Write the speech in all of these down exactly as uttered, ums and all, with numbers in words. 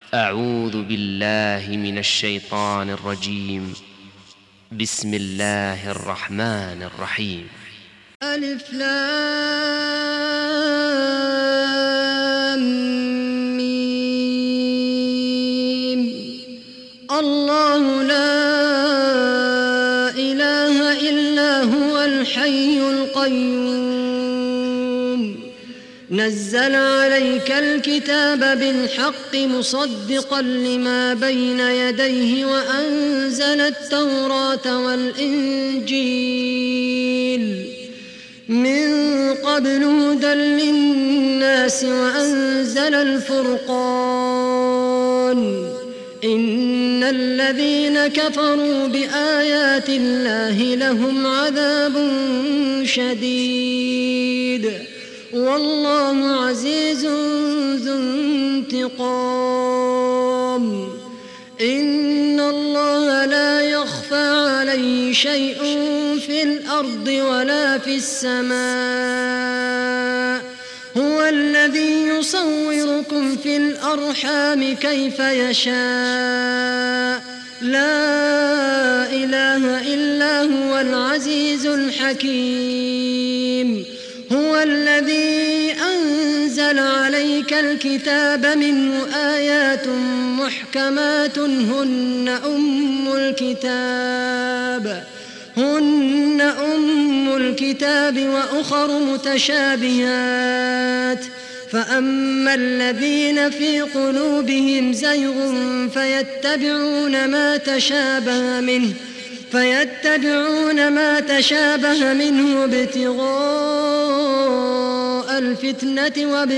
أعوذ بالله من الشيطان الرجيم. بسم الله الرحمن الرحيم. ألف لام ميم. الله لا إله إلا هو الحي القيوم نزل عليك الكتاب بالحق مصدقا لما بين يديه وأنزل التوراة والإنجيل من قبل هدى للناس وأنزل الفرقان إن الذين كفروا بآيات الله لهم عذاب شديد والله عزيز ذو انتقام. إن الله لا يخفى عليه شيء في الأرض ولا في السماء. هو الذي يصوركم في الأرحام كيف يشاء. لا إله إلا هو العزيز الحكيم. هو الذي أنزل عليك الكتاب منه آيات محكمات هن أم الكتاب هن أم الكتاب وأخر متشابهات فأما الذين في قلوبهم زيغ فيتبعون ما تشابه منه فيتبعون ما تشابه منه ابتغاء الفتنة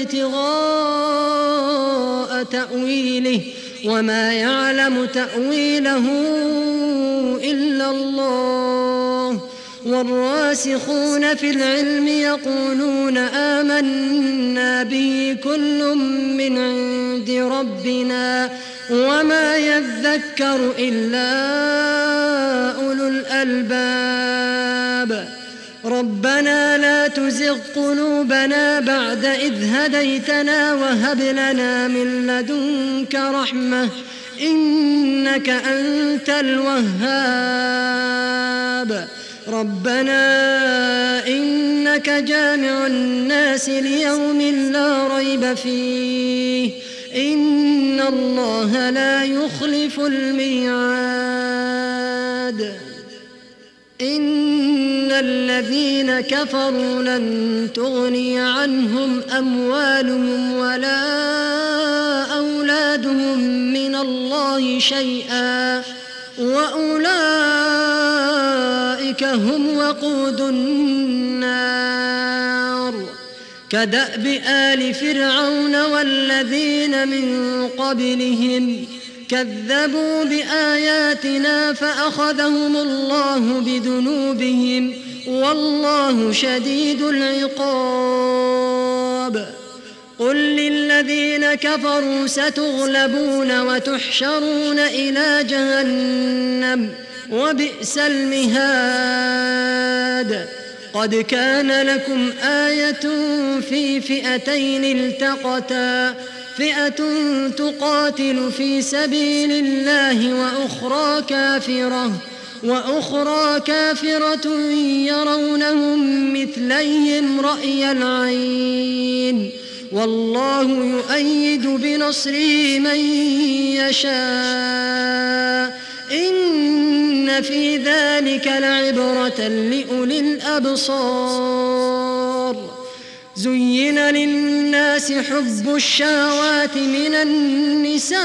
وابتغاء تأويله وما يعلم تأويله إلا الله. والراسخون في العلم يقولون آمنا به كل من عند ربنا وما يذكر إلا أولو الألباب. ربنا لا تزغ قلوبنا بعد إذ هديتنا وهب لنا من لدنك رحمة إنك أنت الوهاب. ربنا إنك جامع الناس ليوم لا ريب فيه إن الله لا يخلف الميعاد. إن الذين كفروا لن تغني عنهم أموالهم ولا أولادهم من الله شيئا وأولئك هم وقود النار. كدأب آل فرعون والذين من قبلهم كذبوا بآياتنا فأخذهم الله بذنوبهم والله شديد العقاب. قل للذين كفروا ستغلبون وتحشرون إلى جهنم وبئس المهاد. قد كان لكم آية في فئتين التقتا فئة تقاتل في سبيل الله وأخرى كافرة وأخرى كافرة يرونهم مثليهم رأي العين والله يؤيد بنصره من يشاء إن في ذلك لعبرة لأولي الأبصار. زين للناس حب الشهوات من النساء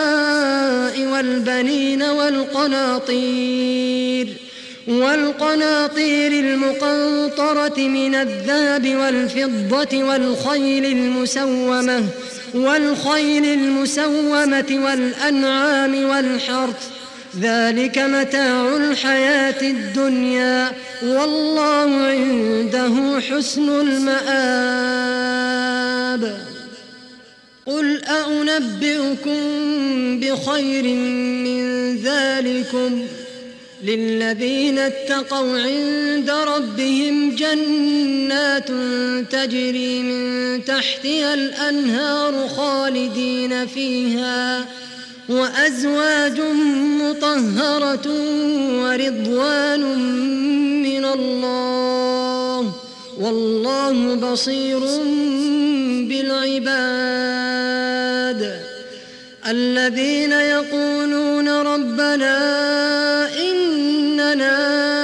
والبنين والقناطير والقناطير المقنطرة من الذهب والفضة والخيل المسومة والخيل المسومة والأنعام والحرث ذلك متاع الحياة الدنيا والله عنده حسن المآب. قل أنبئكم بخير من ذلكم للذين اتقوا عند ربهم جنات تجري من تحتها الأنهار خالدين فيها وأزواج مطهرة ورضوان من الله والله بصير بالعباد. الذين يقولون ربنا إننا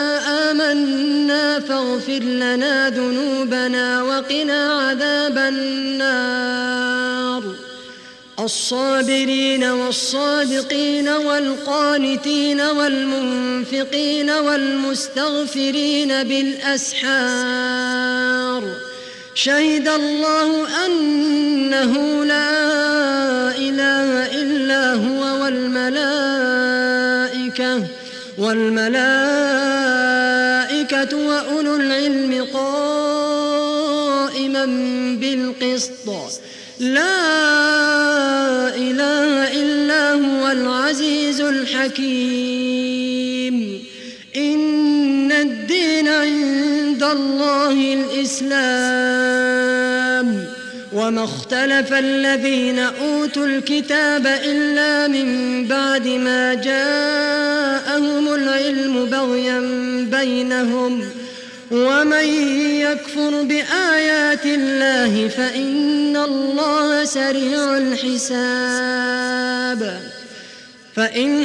آمنا فاغفر لنا ذنوبنا وقنا عذاب النار. الصابرين والصادقين والقانتين والمنفقين والمستغفرين بالأسحار. شهد الله أنه لا إله إلا هو والملائكة والملائكة وأولو العلم قائما بالقسط. لا إله إلا هو العزيز الحكيم. إن الدين عند الله الإسلام وما اختلف الذين أوتوا الكتاب إلا من بعد ما جاءهم العلم بغيا بينهم ومن يكفر بآيات الله فإن الله سريع الحساب. فإن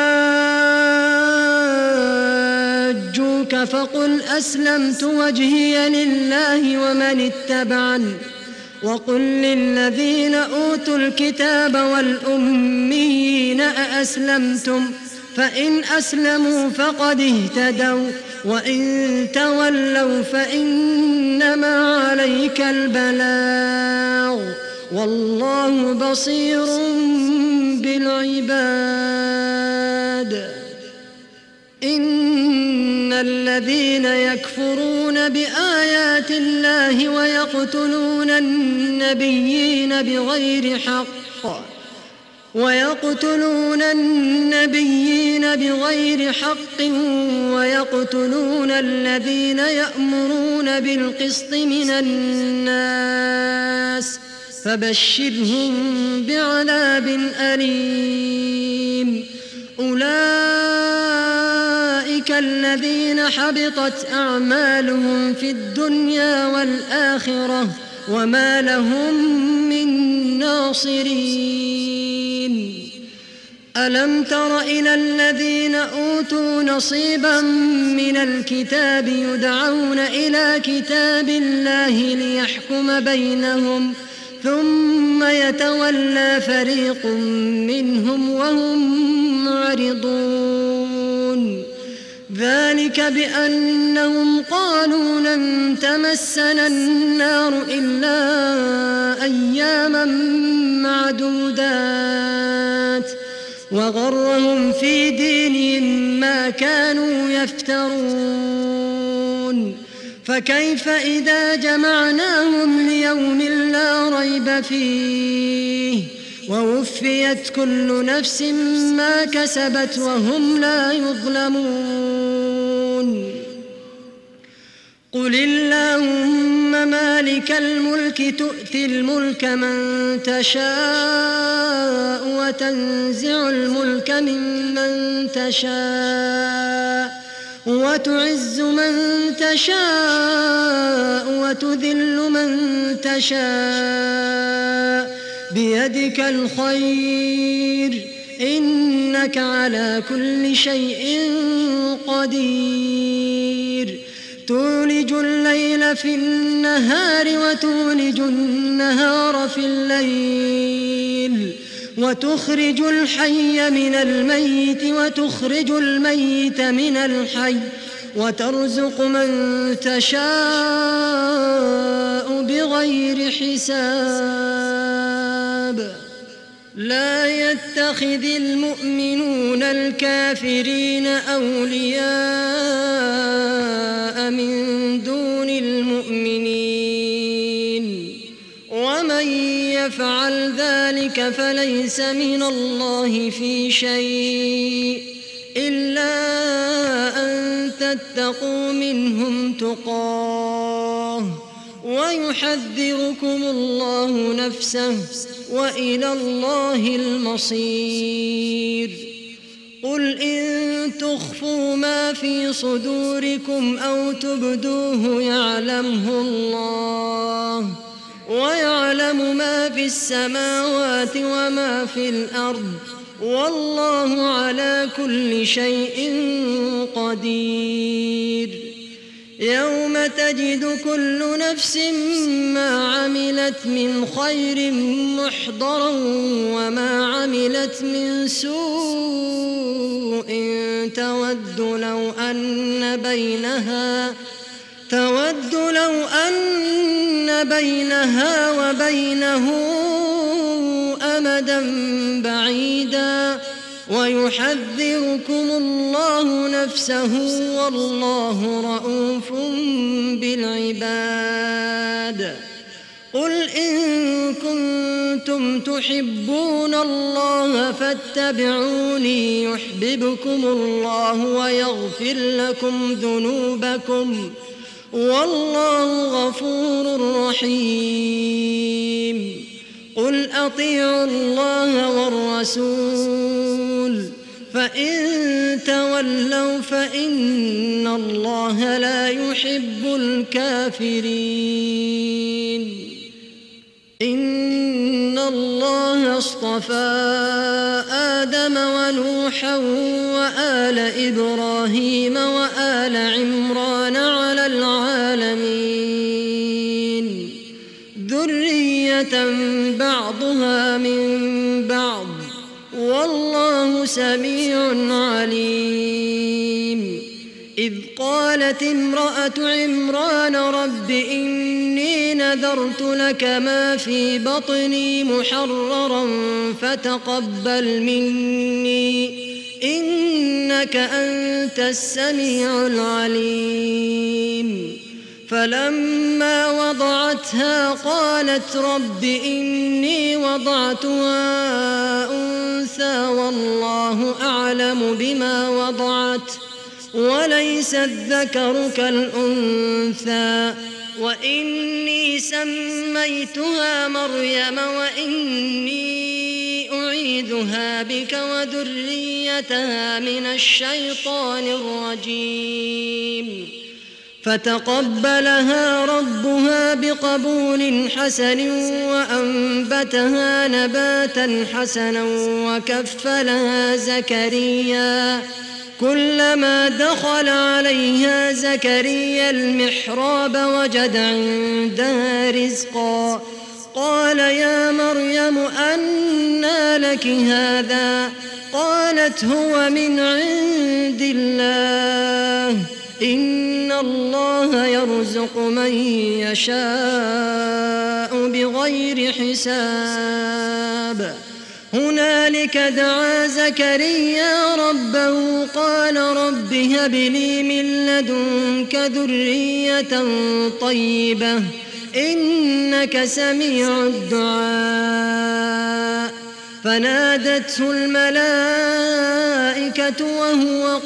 حاجوك فقل أسلمت وجهي لله ومن اتبعني وقل للذين أوتوا الكتاب والأميين أأسلمتم فإن أسلموا فقد اهتدوا وإن تولوا فإنما عليك البلاغ والله بصير بالعباد. إن الذين يكفرون بآيات الله ويقتلون النبيين بغير حق ويقتلون النبيين بغير حق ويقتلون الذين يأمرون بالقسط من الناس فبشرهم بعذاب أليم. أولئك الذين حبطت أعمالهم في الدنيا والآخرة وما لهم من ناصرين. ألم تر إلى الذين أوتوا نصيبا من الكتاب يدعون إلى كتاب الله ليحكم بينهم ثم يتولى فريق منهم وهم معرضون. ذلك بأنهم قالوا لن تمسنا النار إلا أياما معدودات وغرهم في دينهم ما كانوا يفترون. فكيف إذا جمعناهم ليوم لا ريب فيه ووفيت كل نفس ما كسبت وهم لا يظلمون. قل اللهم مالك الملك تؤتي الملك من تشاء وتنزع الملك ممن تشاء وتعز من تشاء وتذل من تشاء بيدك الخير إنك على كل شيء قدير. تولج الليل في النهار وتولج النهار في الليل وتخرج الحي من الميت وتخرج الميت من الحي وترزق من تشاء بغير حساب. لا يتخذ المؤمنون الكافرين أولياء من دون المؤمنين ومن يفعل ذلك فليس من الله في شيء إلا أن تتقوا منهم تقاه ويحذركم الله نفسه وإلى الله المصير. قل إن تخفوا ما في صدوركم أو تبدوه يعلمه الله ويعلم ما في السماوات وما في الأرض والله على كل شيء قدير. يوم تجد كل نفس ما عملت من خير محضرا وما عملت من سوء تود لو أن بينها تود لو أن بينها وبينه أمدا بعيدا ويحذركم الله نفسه والله رءوف بالعباد. قل إن كنتم تحبون الله فاتبعوني يحببكم الله ويغفر لكم ذنوبكم والله غفور رحيم. قل أطيعوا الله والرسول فإن تولوا فإن الله لا يحب الكافرين. إن الله اصطفى آدم ونوحا وآل إبراهيم وآل عمران على العالمين ذرية بعضها من بعض والله سميع عليم. إذ قالت امرأة عمران رب إني نذرت لك ما في بطني محررا فتقبل مني إنك أنت السميع العليم. فلما وضعتها قالت رب إني وضعتها أنثى والله أعلم بما وضعت وليس الذكر كالأنثى وإني سميتها مريم وإني أعيذها بك وذريتها من الشيطان الرجيم. فتقبلها ربها بقبول حسن وأنبتها نباتا حسنا وكفلها زكريا كلما دخل عليها زكريا المحراب وجد عندها رزقا قال يا مريم أنى لك هذا قالت هو من عند الله إن الله يرزق من يشاء بغير حساب. هنالك دعا زكريا ربه قال رب هب لي من لدنك ذرية طيبة إنك سميع الدعاء. فنادته الملائكة وهو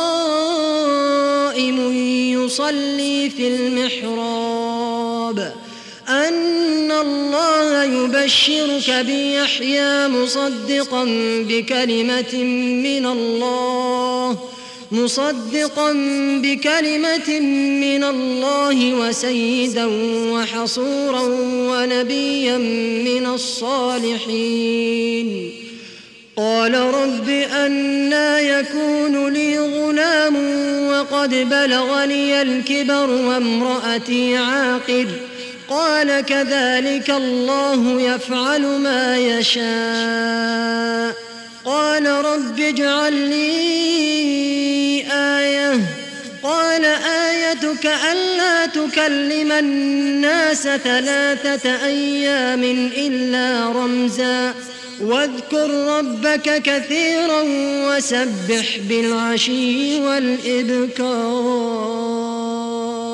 قائم يصلي في المحراب أن الله يبشرك بيحيى مصدقا بكلمة من الله مصدقا بكلمة من الله وسيدا وحصورا ونبيا من الصالحين. قال رب أنى يكون لي غلام وقد بلغني الكبر وامرأتي عاقر قال كذلك الله يفعل ما يشاء. قال رب اجعل لي آية قال آيتك ألا تكلم الناس ثلاثة أيام إلا رمزا واذكر ربك كثيرا وسبح بالعشي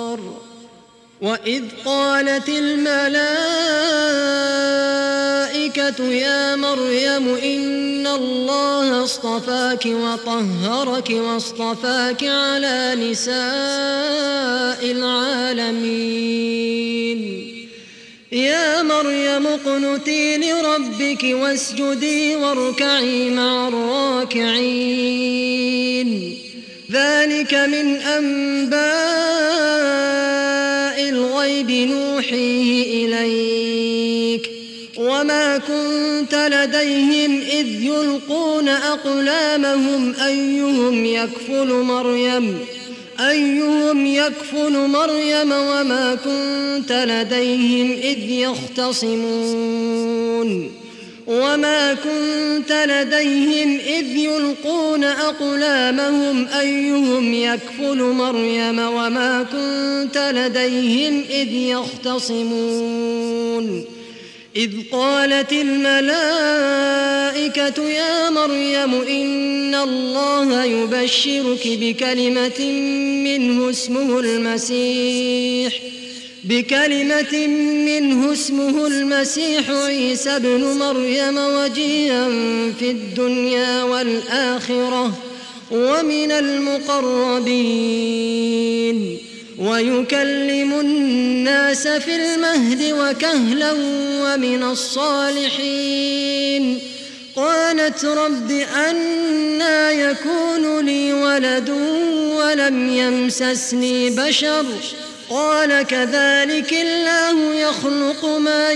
والإبكار. وإذ قالت الملائكة الملائكة يا مريم إن الله اصطفاك وطهرك واصطفاك على نساء العالمين يا مريم اقنتي لربك واسجدي واركعي مع الراكعين ذلك من أنباء الغيب نوحيه إليك وما كنت لديهم إذ يلقون أقلامهم أيهم يكفل مريم أيهم يكفل مريم وما كنت لديهم إذ يختصمون وما كنت لديهم إذ يلقون أقلامهم أيهم يكفل مريم وما كنت لديهم إذ يختصمون إذ قالت الملائكة يا مريم إن الله يبشرك بكلمة منه اسمه المسيح بكلمة منه اسمه المسيح عيسى ابن مريم وجيها في الدنيا والآخرة ومن المقربين ويكلم الناس في المهد وكهلا ومن الصالحين قالت رب أنى يكون لي ولد ولم يمسسني بشر قال كذلك الله يخلق ما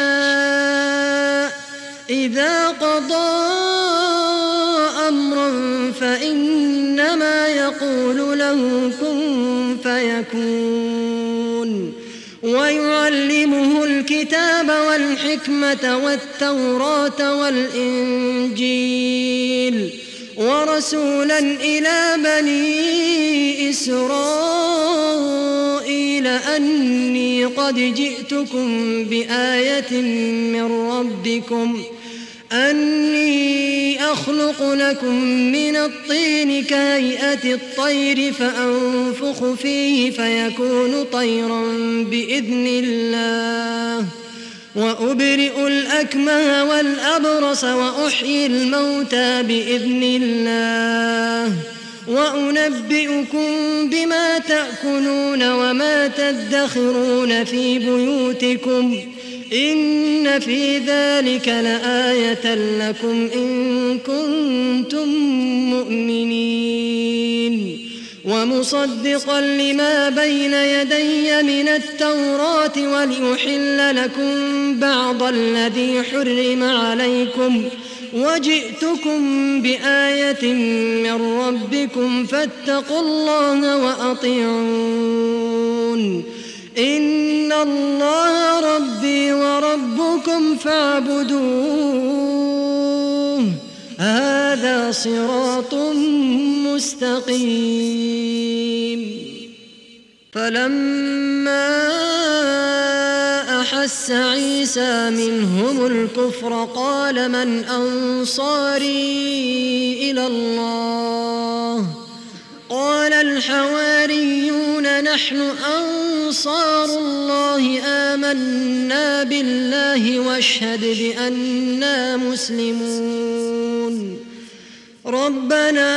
يشاء إذا قضى أمرا فإنما يقول له كن فيكون ويعلمه الكتاب والحكمة والتوراة والإنجيل ورسولا إلى بني إسرائيل أني قد جئتكم بآية من ربكم أني أخلق لكم من الطين كهيئة الطير فأنفخ فيه فيكون طيرا بإذن الله وأبرئ الأكمه والأبرص وأحيي الموتى بإذن الله وأنبئكم بما تأكلون وما تدخرون في بيوتكم إن في ذلك لآية لكم إن كنتم مؤمنين ومصدقا لما بين يدي من التوراة ولأحل لكم بعض الذي حرم عليكم وجئتكم بآية من ربكم فاتقوا الله وأطيعون إن الله ربي وربكم فاعبدوه هذا صراط مستقيم فلما أحس عيسى منهم الكفر قال من أنصاري إلى الله قال الحواريون نحن أنصار الله آمنا بالله واشهد بأننا مسلمون ربنا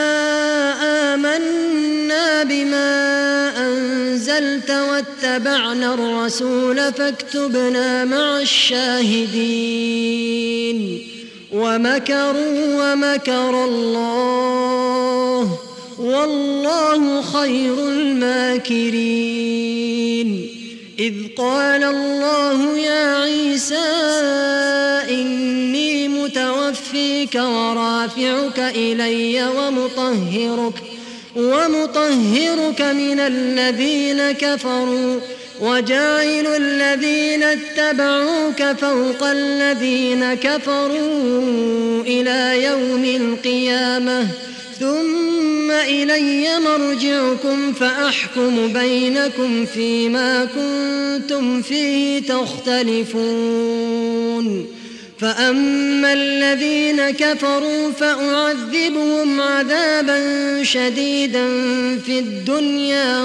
آمنا بما أنزلت واتبعنا الرسول فاكتبنا مع الشاهدين ومكروا ومكر الله والله خير الماكرين إذ قال الله يا عيسى إني متوفيك ورافعك إلي ومطهرك ومطهرك من الذين كفروا وجاعل الذين اتبعوك فوق الذين كفروا إلى يوم القيامة ثم إلي مرجعكم فأحكم بينكم فيما كنتم فيه تختلفون فأما الذين كفروا فأعذبهم عذابا شديدا في الدنيا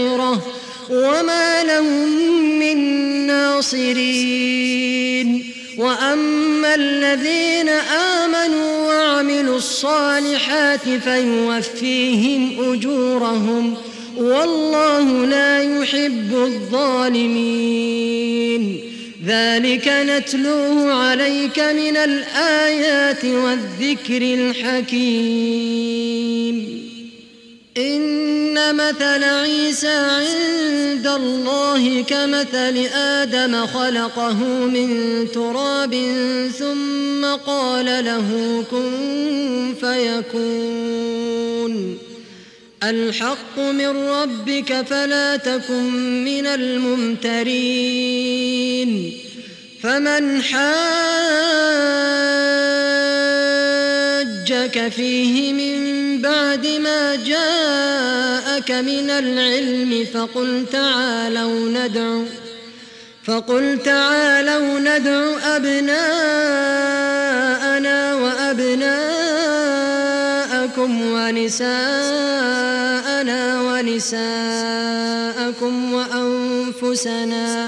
والآخرة وما لهم من ناصرين وأما الذين آمنوا وعملوا الصالحات فيوفيهم أجورهم والله لا يحب الظالمين. ذلك نتلوه عليك من الآيات والذكر الحكيم. إن مثل عيسى عند الله كمثل آدم خلقه من تراب ثم قال له كن فيكون. الحق من ربك فلا تكن من الممترين. فمن حاجك فيه من بعد ما جاءك من العلم فقل تعالوا ندعو فقل تعالوا ندع أبناءنا وأبناءكم ونساءنا ونساءكم وأنفسنا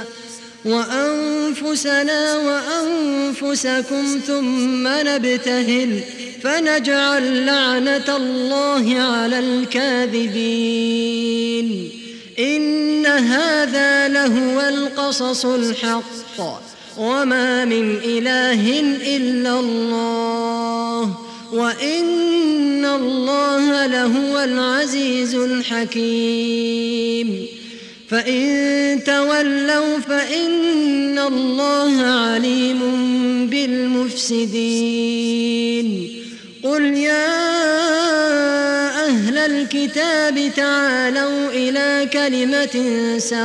وأنفسنا وأنفسكم ثم نبتهل فنجعل لعنة الله على الكاذبين. إن هذا لهو القصص الحق وما من إله إلا الله وإن الله لهو العزيز الحكيم. فإن تولوا فإن الله عليم بالمفسدين. قل يا أهل الكتاب تعالوا إلى كلمة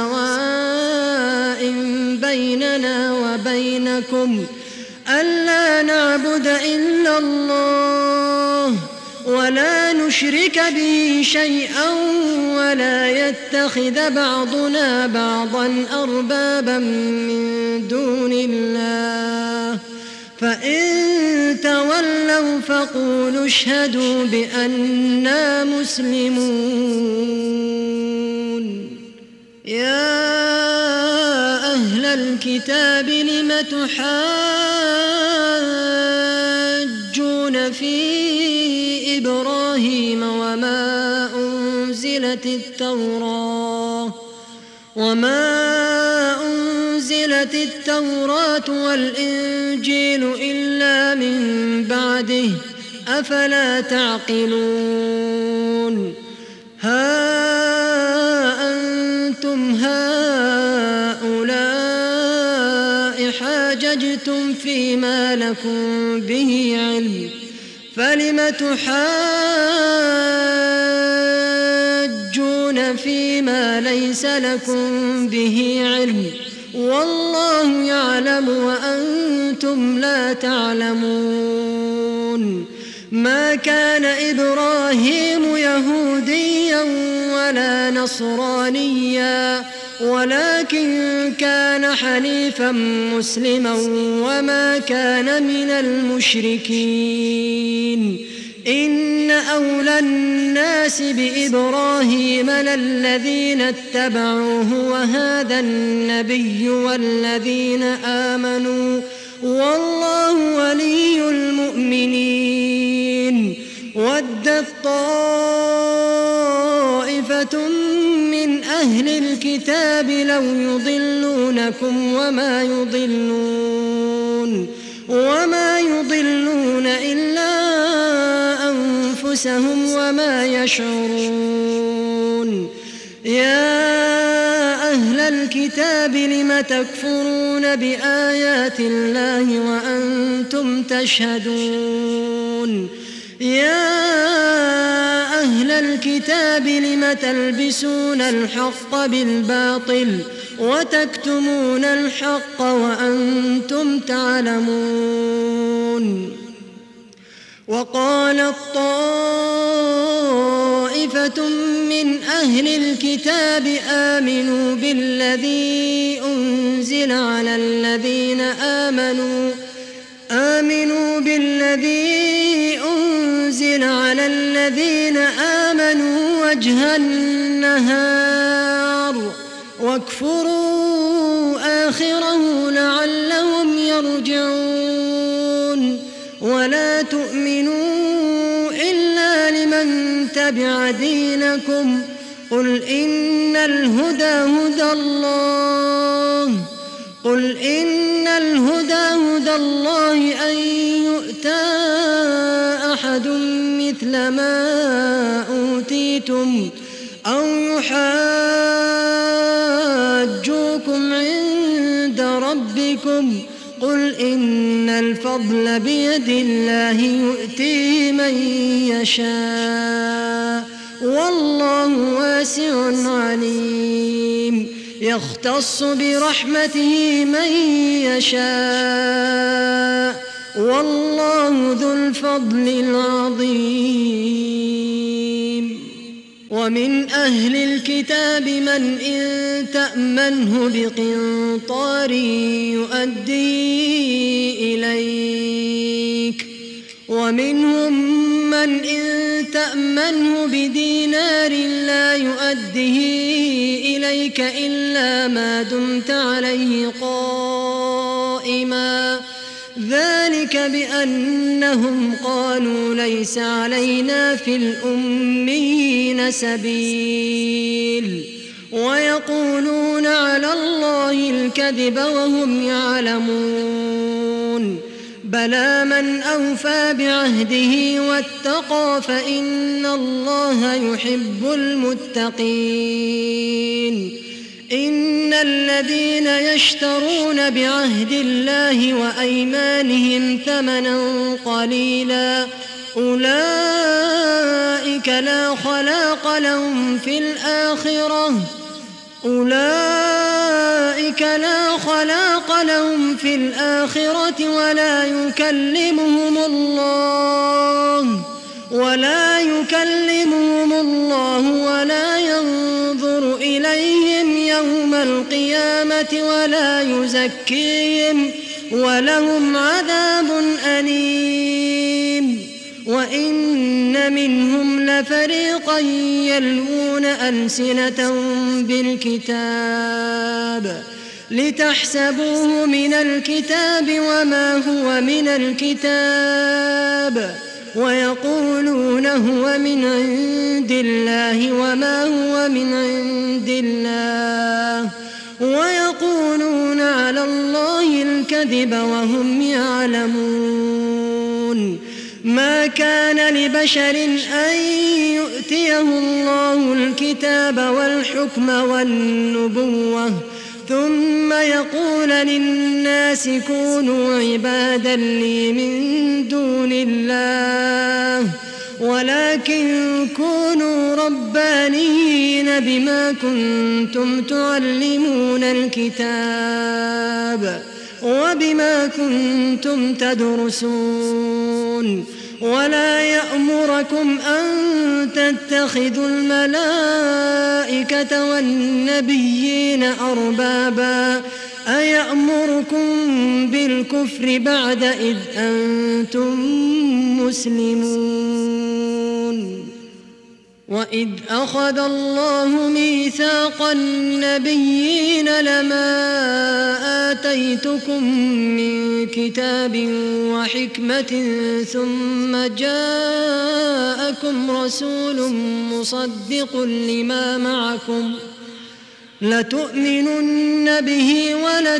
سواء بيننا وبينكم ألا نعبد إلا الله ولا نشرك به شيئا ولا يتخذ بعضنا بعضا أربابا من دون الله. فإن تولوا فقولوا اشهدوا بأننا مسلمون. يا أهل الكتاب لم تحاجون في إبراهيم وما أنزلت التوراة وما أنزلت التوراة والإنجيل إلا من بعده أفلا تعقلون. ها أنتم هؤلاء حاججتم فيما لكم به علم فلم تحاجون فيما ليس لكم به علم والله يعلم وأنتم لا تعلمون. ما كان إبراهيم يهوديا ولا نصرانيا ولكن كان حنيفا مسلما وما كان من المشركين. إن أولى الناس بإبراهيم للذين اتبعوه وهذا النبي والذين آمنوا والله ولي المؤمنين. ودت طائفة من أهل الكتاب لو يضلونكم وما يضلون وما يضلون إلا أنفسهم وما يشعرون. يا أهل الكتاب لم تكفرون بآيات الله وأنتم تشهدون. يا أهل الكتاب لم تلبسون الحق بالباطل وتكتمون الحق وأنتم تعلمون. وقالت طائفة من أهل الكتاب آمنوا بالذي أنزل على الذين آمنوا آمنوا بالذي أنزل على الذين آمنوا وجه النهار واكفروا آخره لعلهم يرجعون ولا تؤمنوا إلا لمن تبع دينكم قل إن الهدى هدى الله قل إن الهدى هدى الله أن يؤتى أحد مثل ما أوتيتم أو يحاجوكم عند ربكم قل إن الفضل بيد الله يؤتيه من يشاء والله واسع عليم يختص برحمته من يشاء والله ذو الفضل العظيم ومن أهل الكتاب من إن تأمنه بقنطار يؤدي إليك ومنهم من إن تأمنه بدينار لا يؤديه إليك إلا ما دمت عليه قائما ذلك بأنهم قالوا ليس علينا في الأميين سبيل ويقولون على الله الكذب وهم يعلمون بلى من أوفى بعهده واتقى فإن الله يحب المتقين إن الذين يشترون بعهد الله وأيمانهم ثمنا قليلا أولئك لا خلاق لهم في الآخرة أولئك لا خلاق لهم في الآخرة ولا يكلمهم الله ولا يكلمهم الله ولا ينظر إليهم يوم القيامة ولا يزكيهم ولهم عذاب أليم وإن منهم لفريقا يلوون ألسنتهم بالكتاب لتحسبوه من الكتاب وما هو من الكتاب ويقولون هو من عند الله وما هو من عند الله ويقولون على الله الكذب وهم يعلمون ما كان لبشر أن يؤتيه الله الكتاب والحكم والنبوة ثم يقول للناس كونوا عبادا لي من دون الله ولكن كونوا ربانيين بما كنتم تعلمون الكتاب وبما كنتم تدرسون ولا يأمركم أن تتخذوا الملائكة والنبيين أربابا أيأمركم بالكفر بعد إذ أنتم مسلمون وإذ أخذ الله ميثاق النبيين لما آتيتكم من كتاب وحكمة ثم جاءكم رسول مصدق لما معكم لتؤمنن به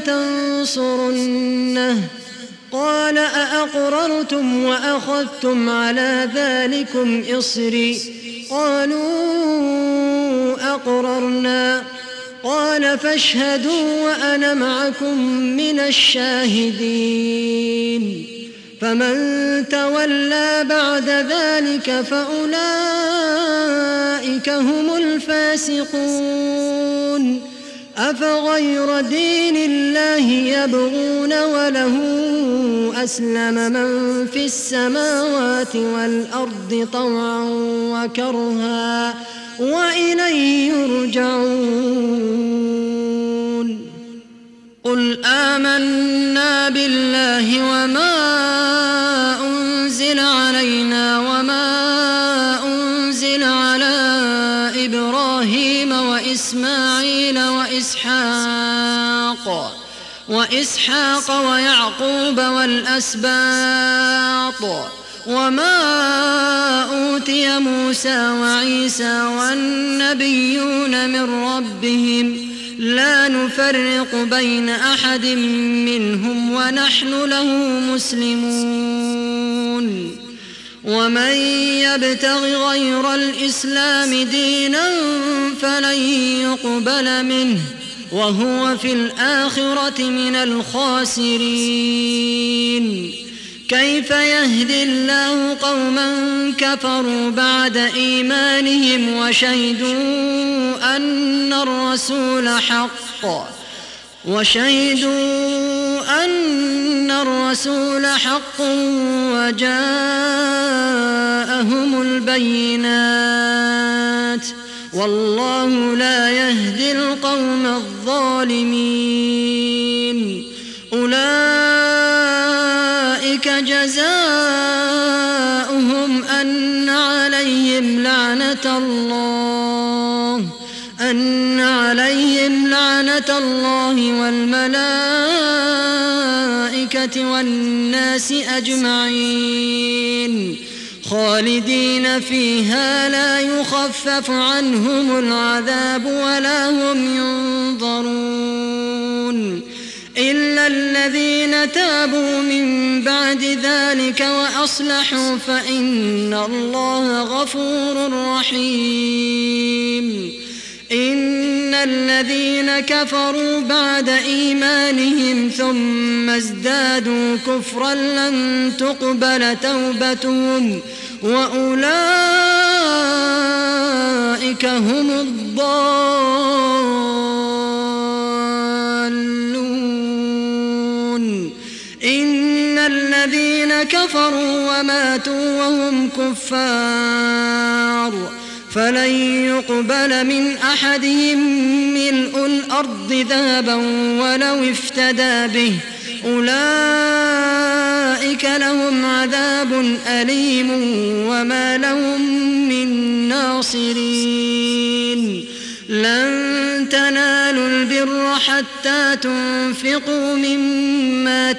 ولتنصرنه قال أأقررتم وأخذتم على ذلكم إصري قالوا أقررنا قال فاشهدوا وأنا معكم من الشاهدين فمن تولى بعد ذلك فأولئك هم الفاسقون أفغير دين الله يبغون وله أسلم من في السماوات والأرض طوعا وكرها وإليه يرجعون قل آمنا بالله وما أنزل علينا وما أنزل على إبراهيم وإسماعيل وإسحاق وإسحاق ويعقوب والأسباط وما أوتي موسى وعيسى والنبيون من ربهم لا نفرق بين أحد منهم ونحن له مسلمون. ومن يبتغ غير الإسلام دينا فلن يقبل منه وهو في الآخرة من الخاسرين. كيف يهدي الله قوما كفروا بعد إيمانهم وشهدوا أن الرسول حق وشهدوا أن الرسول حق وجاءهم البينات والله لا يهدي القوم الظالمين. أولئك جزاؤهم أن عليهم لعنة الله أن عليهم لعنة الله والملائكة والناس أجمعين خالدين فيها لا يخفف عنهم العذاب ولا هم ينظرون إلا الذين تابوا من بعد ذلك وأصلحوا فإن الله غفور رحيم. إن الذين كفروا بعد إيمانهم ثم ازدادوا كفرا لن تقبل توبتهم وأولئك هم الضالون. إن الذين كفروا وماتوا وهم كفار فلن يقبل من أحدهم ملء الأرض ذهبا ولو افتدى به أولئك لهم عذاب أليم وما لهم من ناصرين. لن تنالوا البر حتى تنفقوا مما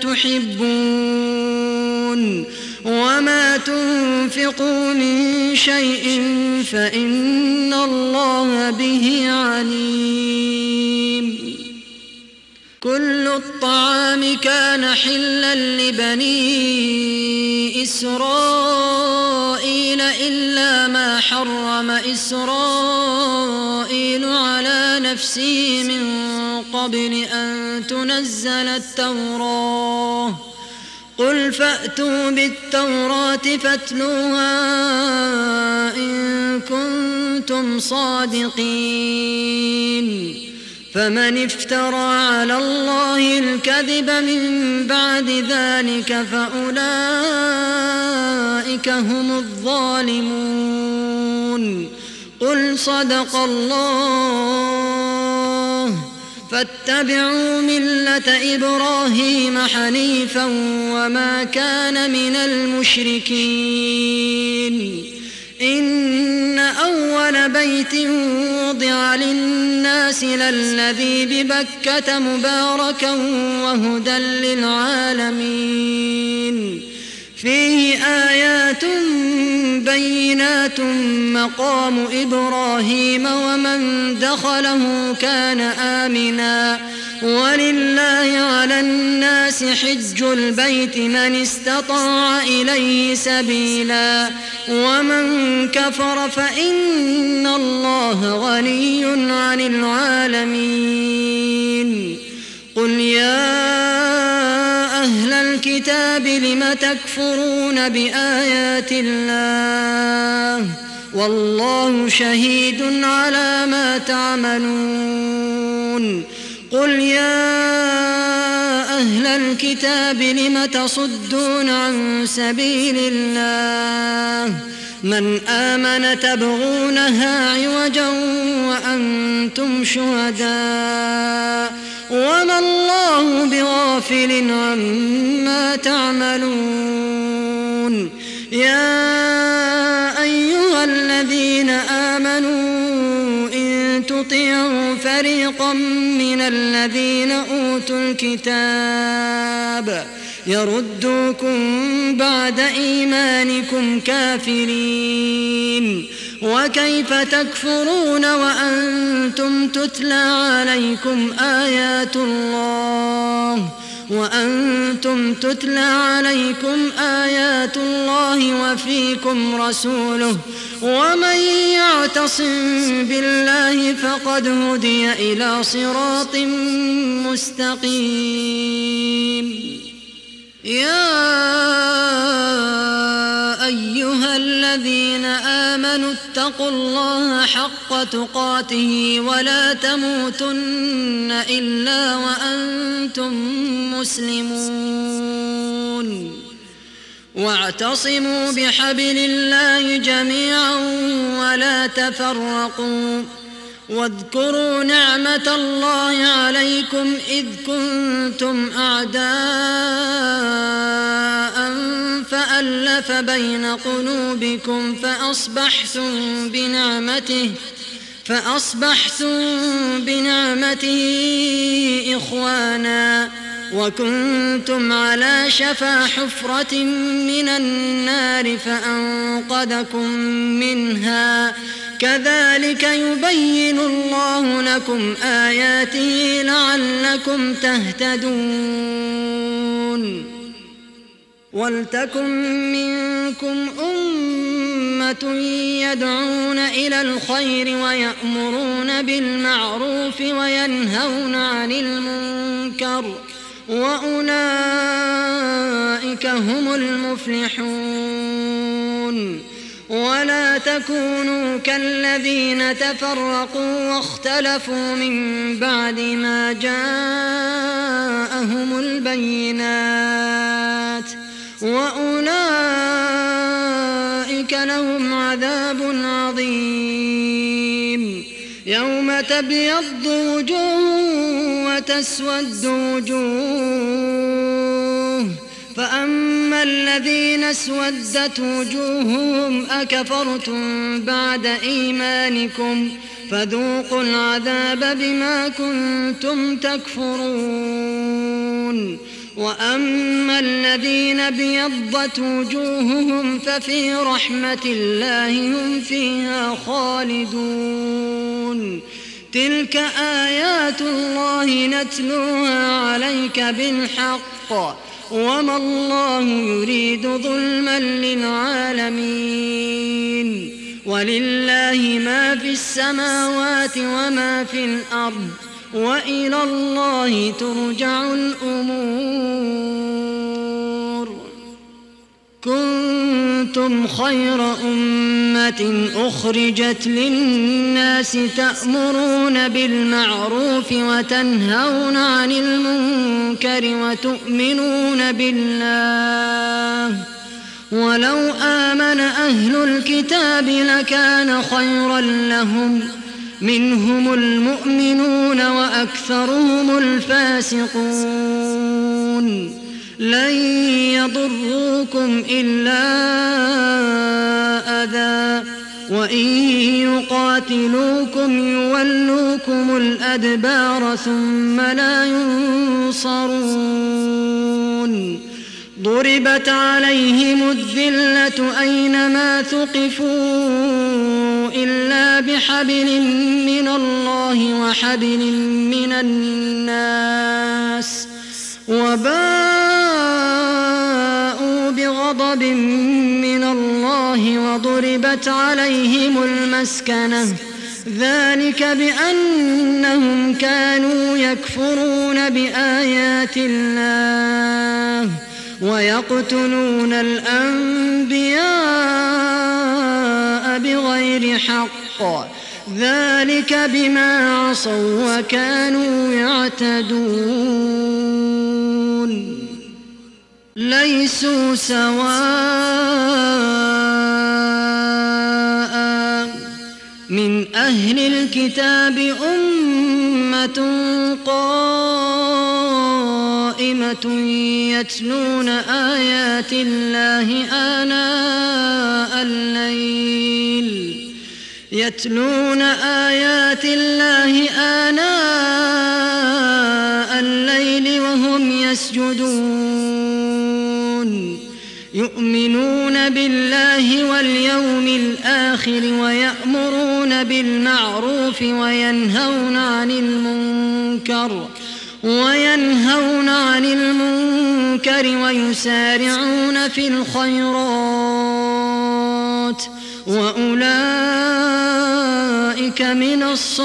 تحبون وما تنفقوا من شيء فإن الله به عليم. كل الطعام كان حلا لبني إسرائيل إلا ما حرم إسرائيل على نفسه من قبل أن تنزل التوراة. قل فأتوا بالتوراة فاتلوها إن كنتم صادقين. فمن افترى على الله الكذب من بعد ذلك فأولئك هم الظالمون. قل صدق الله فاتبعوا ملة إبراهيم حنيفا وما كان من المشركين. إن أول بيت وضع للناس للذي ببكة مباركا وهدى للعالمين. فيه آيات بينات مقام إبراهيم ومن دخله كان آمنا ولله على الناس حج البيت من استطاع إليه سبيلا ومن كفر فإن الله غني عن العالمين. قل يا أهل الكتاب لم تكفرون بآيات الله والله شهيد على ما تعملون. قل يا أهل الكتاب لم تصدون عن سبيل الله من آمن تبغونها عوجا وأنتم شهداء وما الله بغافل عما تعملون. يا أيها الذين آمنوا إن تطيعوا فريقا من الذين أوتوا الكتاب يردوكم بعد إيمانكم كافرين. وكيف تكفرون وأنتم تتلى عليكم آيات الله وأنتم تتلى عليكم آيات الله وفيكم رسوله ومن يعتصم بالله فقد هدي إلى صراط مستقيم. يا أيها الذين آمنوا اتقوا الله حق تقاته ولا تموتن إلا وأنتم مسلمون. واعتصموا بحبل الله جميعا ولا تفرقوا. واذكروا نعمة الله عليكم إذ كنتم أعداء فألف بين قلوبكم فأصبحتم بنعمته فأصبحتم بنعمته إخوانا وكنتم على شفا حفرة من النار فأنقذكم منها. كذلك يبين الله لكم آياته لعلكم تهتدون. ولتكن منكم أمة يدعون إلى الخير ويأمرون بالمعروف وينهون عن المنكر وأولئك هم المفلحون. ولا تكونوا كالذين تفرقوا واختلفوا من بعد ما جاءهم البينات وأولئك لهم عذاب عظيم. يوم تبيض وجوه وتسود وجوه فأما الذين اسودت وجوههم أكفرتم بعد إيمانكم فذوقوا العذاب بما كنتم تكفرون. وأما الذين ابيضت وجوههم ففي رحمة الله هم فيها خالدون. تلك آيات الله نتلوها عليك بالحق وما الله يريد ظلما للعالمين. ولله ما في السماوات وما في الأرض وإلى الله ترجع الأمور. كنتم خير أمة أخرجت للناس تأمرون بالمعروف وتنهون عن المنكر وتؤمنون بالله. ولو آمن أهل الكتاب لكان خيرا لهم منهم المؤمنون وأكثرهم الفاسقون. لن يضروكم إلا أذى وإن يقاتلوكم يولوكم الأدبار ثم لا ينصرون. ضربت عليهم الذلة أينما ثقفوا إلا بحبل من الله وحبل من الناس وباءوا بغضب من الله وضربت عليهم المسكنة ذلك بأنهم كانوا يكفرون بآيات الله ويقتلون الأنبياء بغير حق ذلك بما عصوا وكانوا يعتدون. ليسوا سواء من أهل الكتاب أمة قائمة يتلون آيات الله آناء الليل يتلون آيات الله آناء الليل وهم يسجدون يؤمنون بالله واليوم الآخر ويأمرون بالمعروف وينهون عن المنكر وينهون عن المنكر ويسارعون في الخيرات وأولئك من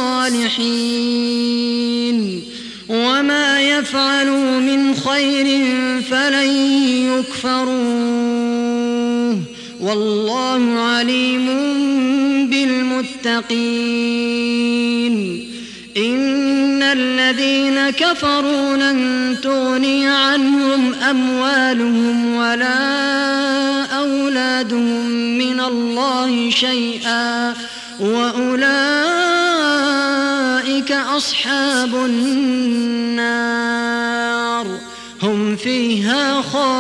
الصالحين وما يفعلوا من خير فلن يكفروه والله عليم بالمتقين إن الذين كفروا لن تغني عنهم أموالهم ولا أولادهم من الله شيئا وأولئك أصحاب النار هم فيها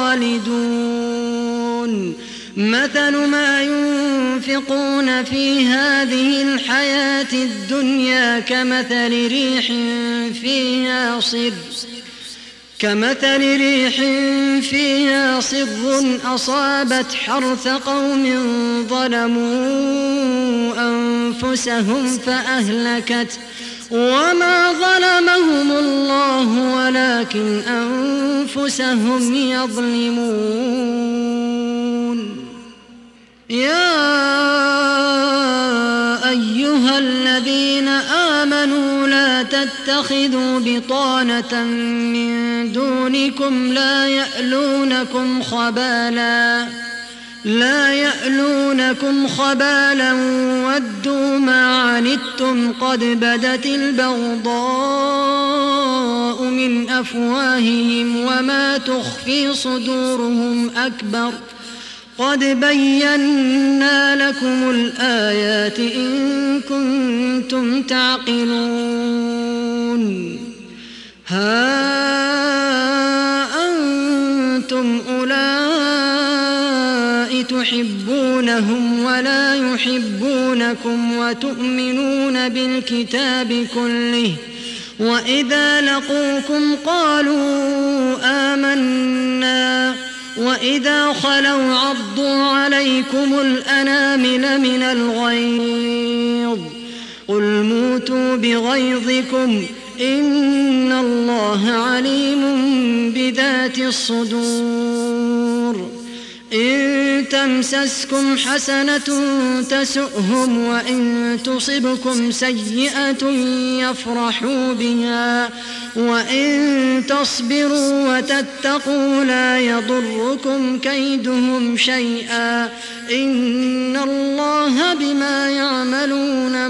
خالدون مثل ما ينفقون في هذه الحياة الدنيا كمثل ريح فيها صر كمثل ريح فيها صر أصابت حرث قوم ظلموا أنفسهم فأهلكت وما ظلمهم الله ولكن أنفسهم يظلمون يا أيها الذين آمنوا لا تتخذوا بطانة من دونكم لا يألونكم خبالا لا يألونكم خبالا ودوا ما عنتم قد بدت البغضاء من أفواههم وما تخفي صدورهم أكبر قد بينا لكم الآيات إن كنتم تعقلون ها أنتم أولئك تحبونهم ولا يحبونكم وتؤمنون بالكتاب كله وإذا لقوكم قالوا آمنا وإذا خلوا عضوا عليكم الأنامل من الغيظ قل موتوا بغيظكم إن الله عليم بذات الصدور إن تمسسكم حسنة تسؤهم وإن تصبكم سيئة يفرحوا بها وإن تصبروا وتتقوا لا يضركم كيدهم شيئا إن الله بما يعملون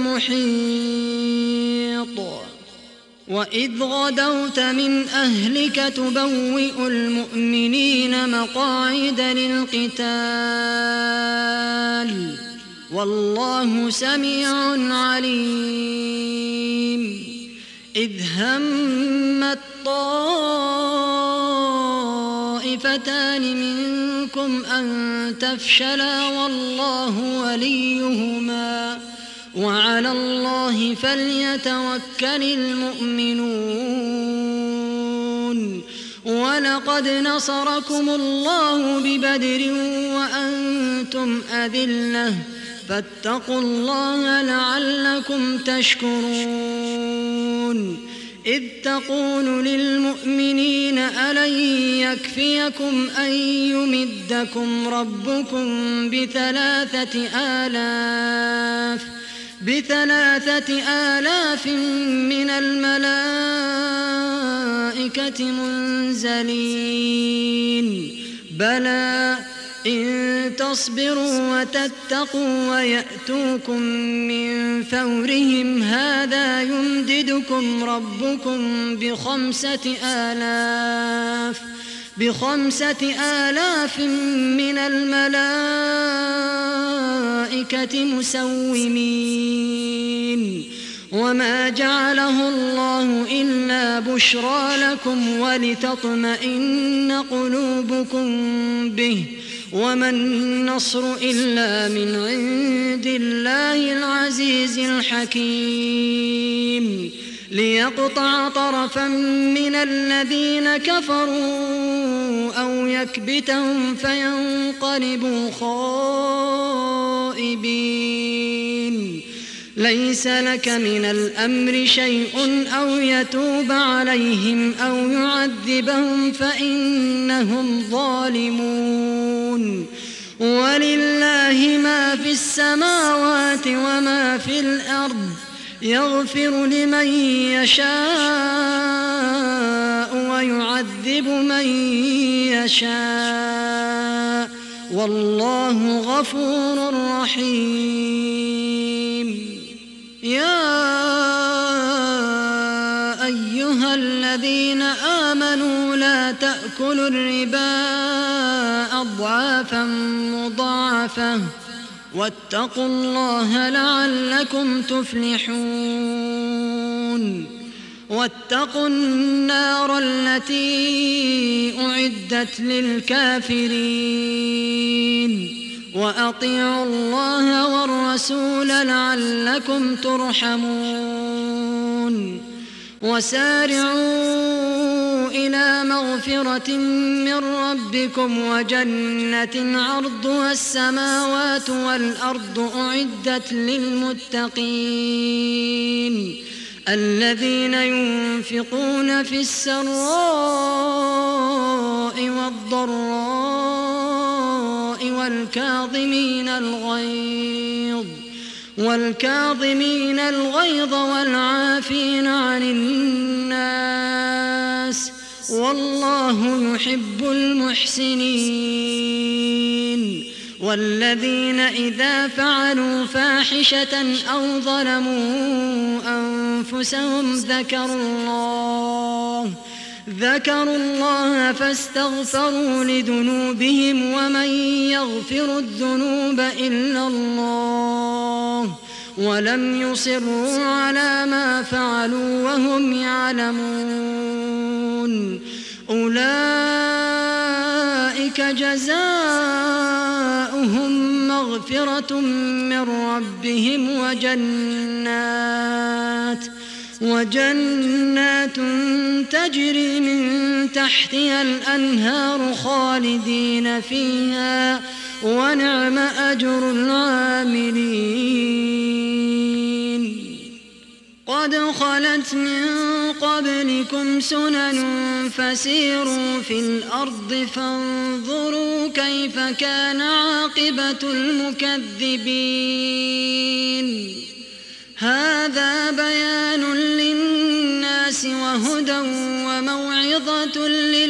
محيط وإذ غدوت من أهلك تبوئ المؤمنين مقاعد للقتال والله سميع عليم إذ همت طائفتان منكم أن تفشلا والله وليهما وعلى الله فليتوكل المؤمنون ولقد نصركم الله ببدر وأنتم أذلة فاتقوا الله لعلكم تشكرون إذ تقول للمؤمنين ألن يكفيكم أن يمدكم ربكم بثلاثة آلاف بثلاثة آلاف من الملائكة منزلين بلى إن تصبروا وتتقوا ويأتوكم من فورهم هذا يمددكم ربكم بخمسة آلاف بخمسة آلاف من الملائكة مسومين وما جعله الله إلا بشرى لكم ولتطمئن قلوبكم به وما النصر إلا من عند الله العزيز الحكيم ليقطع طرفا من الذين كفروا أو يكبتهم فينقلبوا خائبين ليس لك من الأمر شيء أو يتوب عليهم أو يعذبهم فإنهم ظالمون ولله ما في السماوات وما في الأرض يغفر لمن يشاء ويعذب من يشاء والله غفور رحيم يا أيها الذين آمنوا لا تأكلوا الربا أضعافا مضاعفة واتقوا الله لعلكم تفلحون واتقوا النار التي أعدت للكافرين وأطيعوا الله والرسول لعلكم ترحمون وسارعوا إلى مغفرة من ربكم وجنة عرضها السماوات والأرض أعدت للمتقين الذين ينفقون في السراء والضراء والكاظمين الغيظ والكاظمين الغيظ والعافين عن الناس والله يحب المحسنين والذين إذا فعلوا فاحشة أو ظلموا أنفسهم ذكروا الله ذكروا الله فاستغفروا لذنوبهم ومن يغفر الذنوب إلا الله ولم يصروا على ما فعلوا وهم يعلمون أولئك جزاؤهم مغفرة من ربهم وجنات وجنات تجري من تحتها الأنهار خالدين فيها ونعم أجر العاملين قد خلت من قبلكم سنن فسيروا في الأرض فانظروا كيف كان عاقبة المكذبين هذا بيان للناس وهدى وموعظة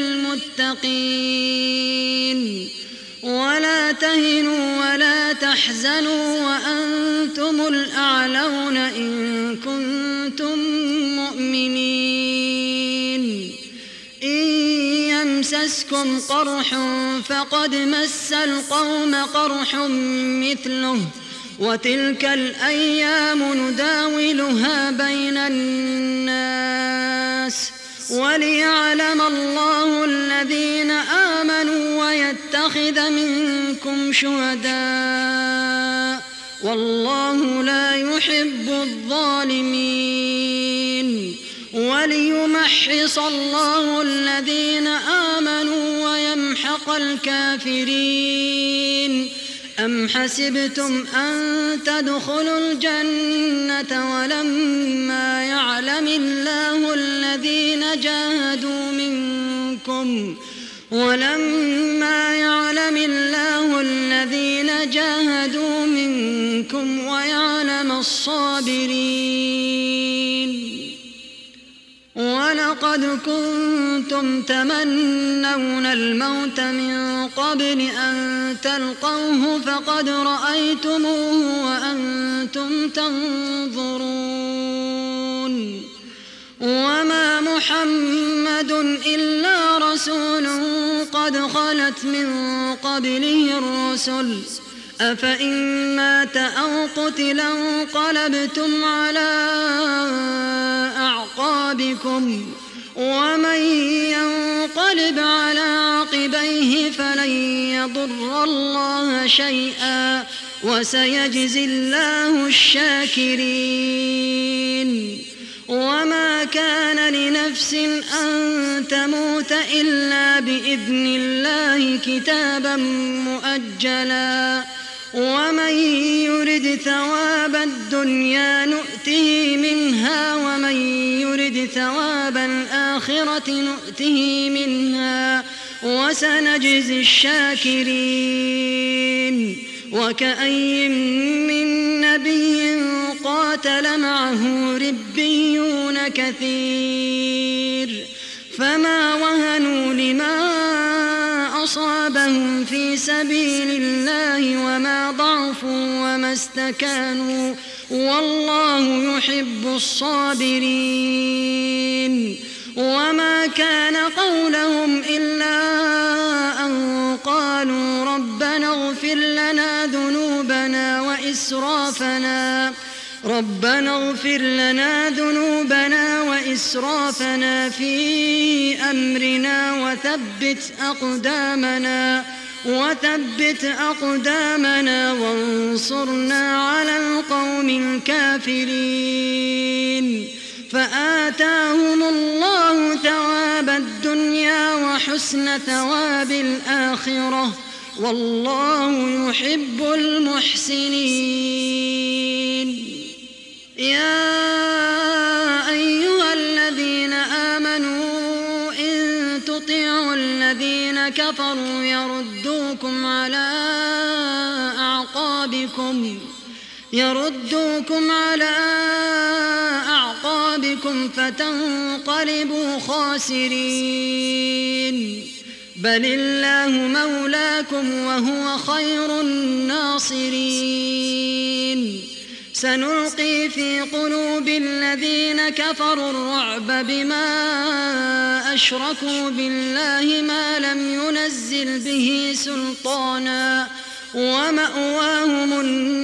للمتقين ولا تهنوا ولا تحزنوا وأنتم الأعلون إن كنتم مؤمنين إن يمسسكم قرح فقد مس القوم قرح مثله وتلك الأيام نداولها بين الناس وليعلم الله الذين آمنوا ويتخذ منكم شهداء والله لا يحب الظالمين وليمحص الله الذين آمنوا ويمحق الكافرين أم حسبتم أن تدخلوا الجنة ولما يعلم الله الذين جاهدوا منكم ولما يعلم الله الذين جاهدوا منكم ويعلم الصابرين ولقد كنتم تمنون الموت من قبل أن تلقوه فقد رأيتموه وأنتم تنظرون وما محمد إلا رسول قد خلت من قبله الرسل أفإن مات أو قتل انقلبتم على أعقابكم ومن ينقلب على عقبيه فلن يضر الله شيئا وسيجزي الله الشاكرين. وما كان لنفس أن تموت إلا بإذن الله كتابا مؤجلا ومن يرد ثواب الدنيا نؤته منها ومن يرد ثواب الآخرة نؤته منها وسنجزي الشاكرين. وكأي من نبي قاتل معه ربيون كثير فما وهنوا لما أصابهم في سبيل الله وما ضعفوا وما استكانوا والله يحب الصابرين. وما كان قولهم إلا أن قالوا ربنا اغفر لنا ذنوبنا وإسرافنا ربنا اغفر لنا ذنوبنا وإسرافنا في أمرنا وثبت أقدامنا وثبت أقدامنا وانصرنا على القوم الكافرين. فآتاهم الله ثواب الدنيا وحسن ثواب الآخرة والله يحب المحسنين. يا أيها الذين آمنوا إن تطيعوا الذين كفروا يردوكم على أعقابكم يردوكم على أعقابكم فتنقلبوا خاسرين. بل الله مولاكم وهو خير الناصرين. سنلقي في قلوب الذين كفروا الرعب بما أشركوا بالله ما لم ينزل به سلطانا ومأواهم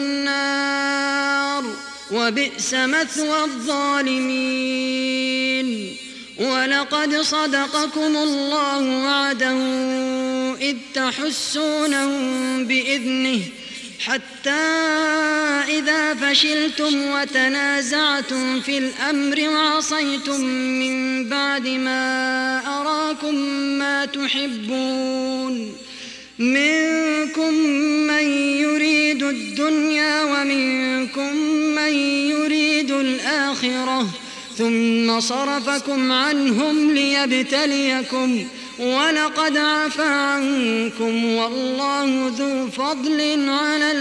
النار وبئس مثوى الظالمين. ولقد صدقكم الله وعده إذ تحسونهم بإذنه حتى إذا فشلتم وتنازعتم في الأمر وعصيتم من بعد ما أراكم ما تحبون منكم من يريد الدنيا ومنكم من يريد الآخرة ثم صرفكم عنهم ليبتليكم ولقد عفا عنكم والله ذو فضل على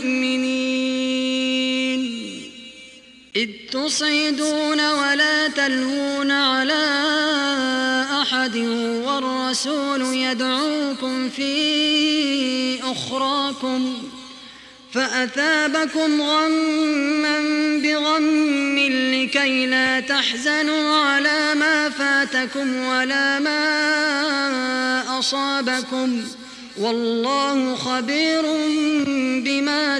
المؤمنين. إذ تصعدون ولا تلوون على أحد والرسول يدعوكم في أخراكم فأثابكم غما بغم لكي لا تحزنوا على ما فاتكم ولا ما أصابكم والله خبير بما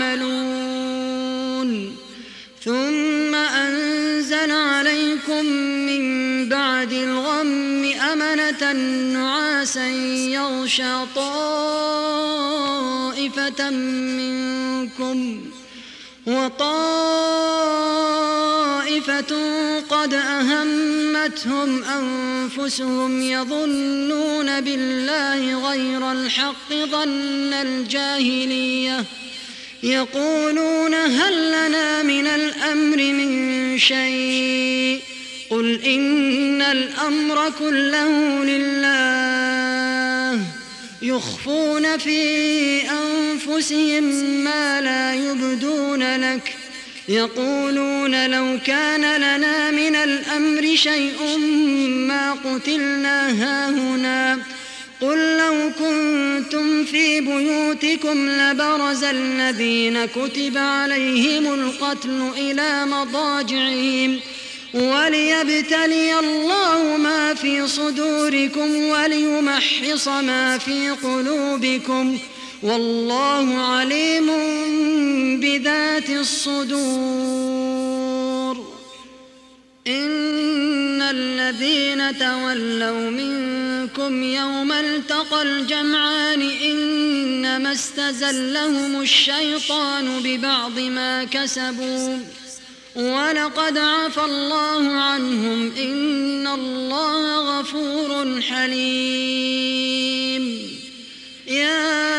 تعملون. ثم أنزل عليكم من بعد الغم أمنة نعاسا يغشى طائفة منكم وطائفة قد أهمتهم أنفسهم يظنون بالله غير الحق ظن الجاهلية يقولون هل لنا من الأمر من شيء قل إن الأمر كله لله يخفون في أنفسهم ما لا يبدون لك يقولون لو كان لنا من الأمر شيء ما قتلنا هاهنا قل لو كنتم في بيوتكم لبرز الذين كتب عليهم القتل إلى مضاجعهم وليبتلي الله ما في صدوركم وليمحص ما في قلوبكم والله عليم بذات الصدور. إن الذين قلتم يوم التقى الجمعان إنما استزلهم الشيطان ببعض ما كسبوا ولقد عفى الله عنهم إن الله غفور حليم. يا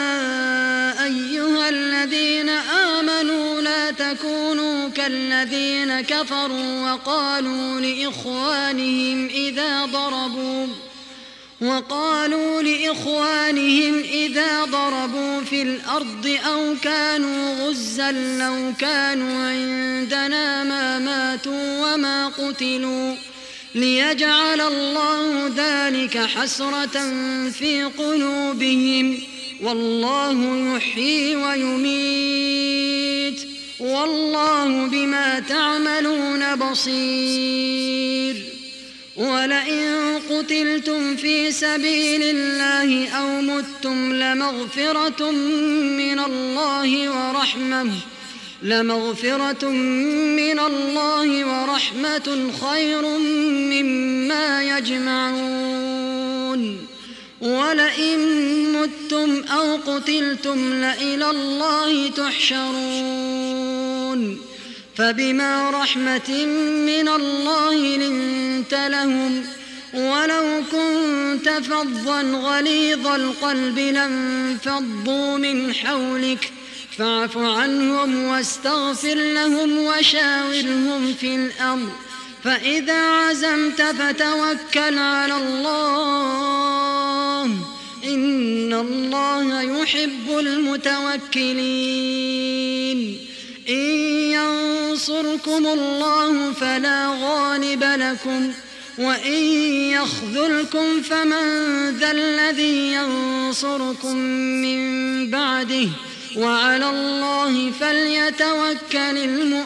أيها الذين آمنوا لا تكونوا كالذين كفروا وقالوا لإخوانهم إذا ضربوا وقالوا لإخوانهم إذا ضربوا في الأرض أو كانوا غزا لو كانوا عندنا ما ماتوا وما قتلوا ليجعل الله ذلك حسرة في قلوبهم والله يحيي ويميت والله بما تعملون بصير. ولئن قتلتم في سبيل الله أو متم لمغفرة من الله ورحمة لمغفرة من الله ورحمة خير مما يجمعون. ولئن متم أو قتلتم لإلى الله تحشرون. فبما رحمة من الله لنت لهم ولو كنت فظا غليظ القلب لانفضوا من حولك فاعف عنهم واستغفر لهم وشاورهم في الأمر فإذا عزمت فتوكل على الله إن الله يحب المتوكلين. إن ينصركم الله فلا غالب لكم وإن يخذلكم فمن ذا الذي ينصركم من بعده وعلى الله فليتوكل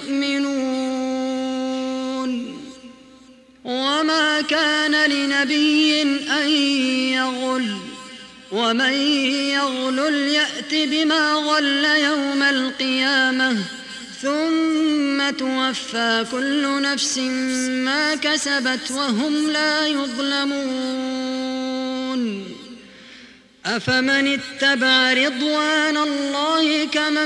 المؤمنون. وما كان لنبي أن يغل ومن يغلل يأت بما غل يوم القيامة ثم توفى كل نفس ما كسبت وهم لا يظلمون. أفمن اتبع رضوان الله كمن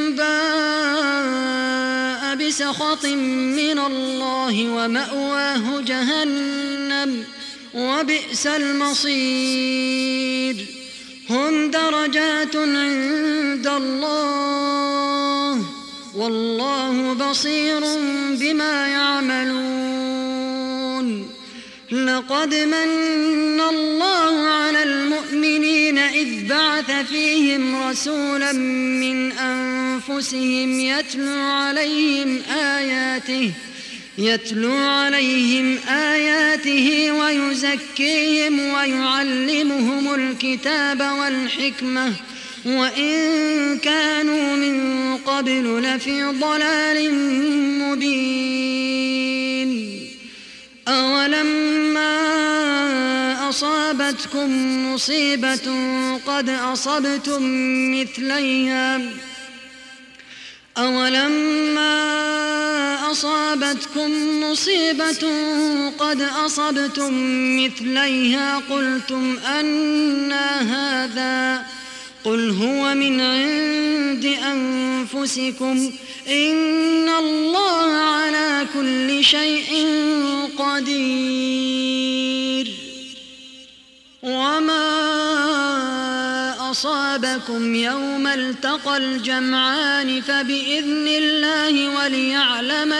باء بسخط من الله ومأواه جهنم وبئس المصير. هم درجات عند الله والله بصير بما يعملون. لقد من الله على المؤمنين إذ بعث فيهم رسولا من أنفسهم يتلو عليهم آياته يتلو عليهم آياته ويزكيهم ويعلمهم الكتاب والحكمة وإن كانوا من قبل لفي ضلال مبين. أولما أصابتكم مصيبة قد أصبتم مثليها أولما أصابتكم مصيبة قد أصبتم مثليها قلتم أنى هذا قل هو من عند أنفسكم إن الله على كل شيء قدير. وما أصابكم يوم التقى الجمعان فبإذن الله وليعلم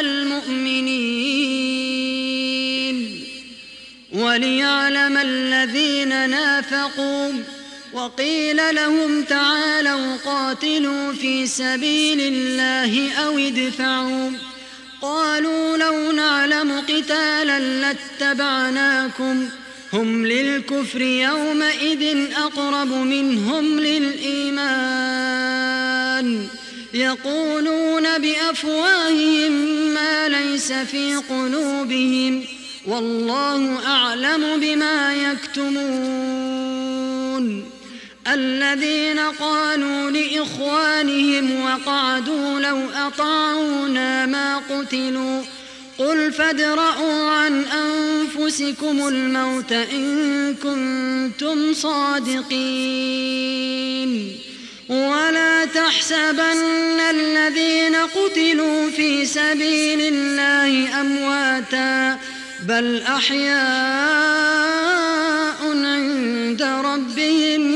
المؤمنين وليعلم الذين نافقوا. وقيل لهم تعالوا قاتلوا في سبيل الله أو ادفعوا قالوا لو نعلم قتالا لاتبعناكم هم للكفر يومئذ أقرب منهم للإيمان يقولون بأفواههم ما ليس في قلوبهم والله أعلم بما يكتمون. الذين قالوا لإخوانهم وقعدوا لو أطاعونا ما قتلوا قل فادرءوا عن أنفسكم الموت إن كنتم صادقين ولا تحسبن الذين قتلوا في سبيل الله أمواتا بل أحياء عند ربهم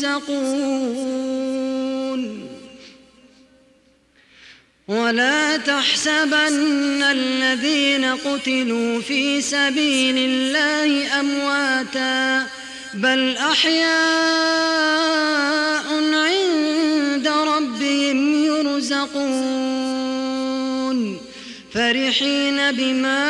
يرزقون ولا تحسبن الذين قتلوا في سبيل الله أمواتا بل أحياء عند ربهم يرزقون فرحين بما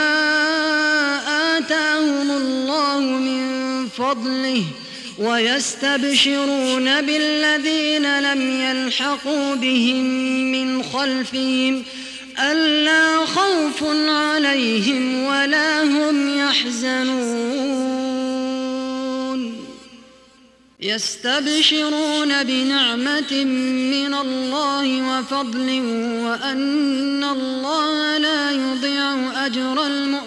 آتاهم الله من فضله ويستبشرون بالذين لم يلحقوا بهم من خلفهم ألا خوف عليهم ولا هم يحزنون يستبشرون بنعمة من الله وفضل وأن الله لا يضيع أجر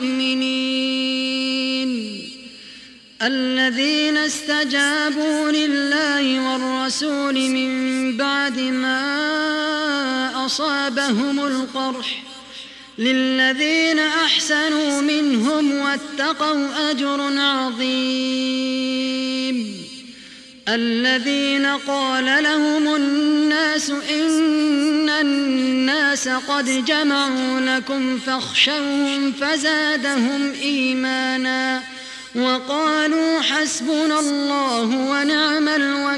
المؤمنين الذين استجابوا لله والرسول من بعد ما أصابهم القرح للذين أحسنوا منهم واتقوا أجر عظيم الذين قال لهم الناس إن الناس قد جمعوا لكم فاخشوهم فزادهم إيمانا وقالوا حسبنا الله ونعم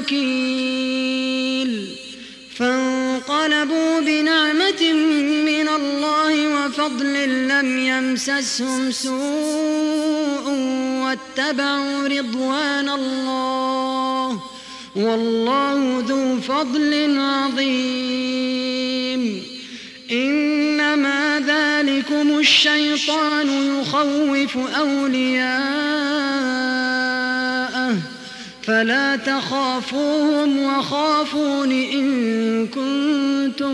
الوكيل فانقلبوا بنعمة من الله وفضل لم يمسسهم سوء واتبعوا رضوان الله والله ذو فضل عظيم إنما ذلكم الشيطان يخوف أولياءه فلا تخافوهم وخافون إن كنتم